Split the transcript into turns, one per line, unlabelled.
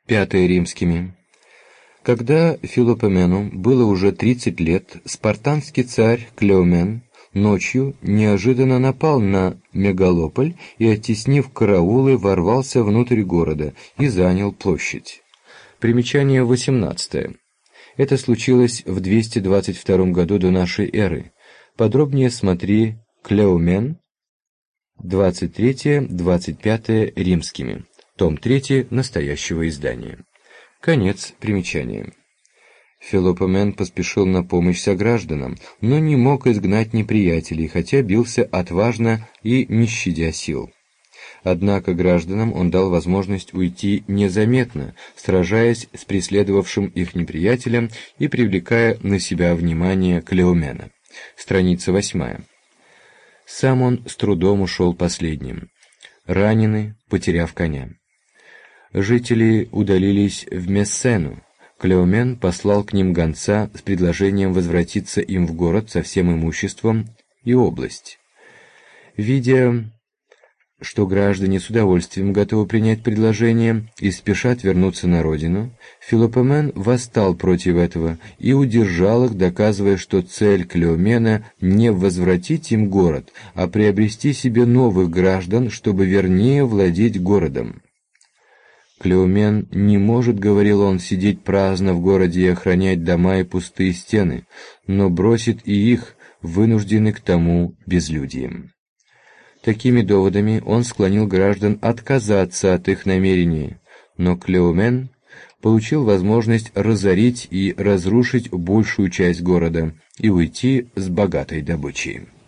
Пятое римскими. Когда Филопомену было уже 30 лет, спартанский царь Клеомен ночью неожиданно напал на Мегалополь и, оттеснив караулы, ворвался внутрь города и занял площадь. Примечание 18. Это случилось в 222 году до нашей эры. Подробнее смотри Клеомен, 23-25 римскими, том 3 настоящего издания. Конец примечания. Филопомен поспешил на помощь согражданам, но не мог изгнать неприятелей, хотя бился отважно и не щадя сил. Однако гражданам он дал возможность уйти незаметно, сражаясь с преследовавшим их неприятелем и привлекая на себя внимание Клеомена. Страница 8. Сам он с трудом ушел последним, раненый, потеряв коня. Жители удалились в Мессену. Клеомен послал к ним гонца с предложением возвратиться им в город со всем имуществом и область. Видя, что граждане с удовольствием готовы принять предложение и спешат вернуться на родину, Филопомен восстал против этого и удержал их, доказывая, что цель Клеомена не возвратить им город, а приобрести себе новых граждан, чтобы вернее владеть городом. Клеомен не может, говорил он, сидеть праздно в городе и охранять дома и пустые стены, но бросит и их, вынуждены к тому безлюдием. Такими доводами он склонил граждан отказаться от их намерений, но Клеомен получил возможность разорить и разрушить большую часть города и уйти с богатой добычей.